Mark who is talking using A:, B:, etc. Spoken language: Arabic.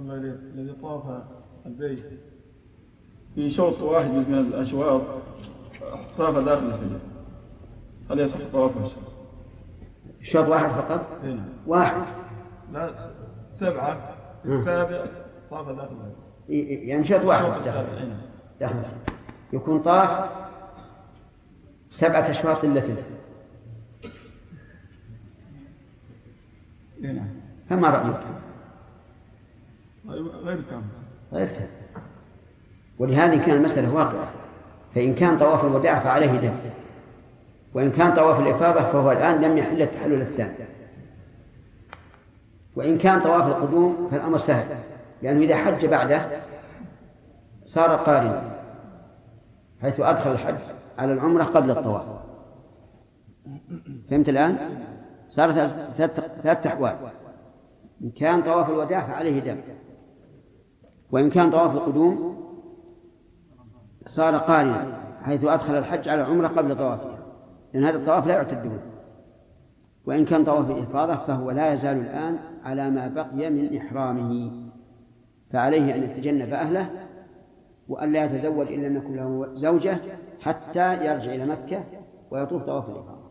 A: الذي طاف البيت في شوط واحد من الأشواط طاف داخل الحجر، هل يصح طوافه؟
B: شوط واحد فقط؟
A: هنا.
B: واحد؟
A: لا 7 السابع طاف داخل الحجر.
B: يعني شوط واحد داخل يكون طاف 7 أشواط إلا ثلث.
A: نعم.
B: فما رأيك؟
A: غير كامل.
B: غير كامل. ولهذه كان المسألة واقعة، فإن كان طواف الوداع فعليه دم، وإن كان طواف الإفاضة فهو الآن لم يحل التحلل الثاني، وإن كان طواف القدوم فالأمر سهل، لأنه إذا حج بعده صار قارنا، حيث أدخل الحج على العمرة قبل الطواف. فهمت الآن؟ صارت 3 أحوال: إن كان طواف الوداع فعليه دم، وإن كان طواف القدوم صار قارنا، حيث أدخل الحج على العمرة قبل طوافها، لأن هذا الطواف لا يعتد به. وإن كان طواف الإفاضة فهو لا يزال الآن على ما بقي من إحرامه، فعليه أن يتجنب أهله وأن لا يتزوج إلا أن يكون له زوجة حتى يرجع إلى مكة ويطوف طواف الإفاضة.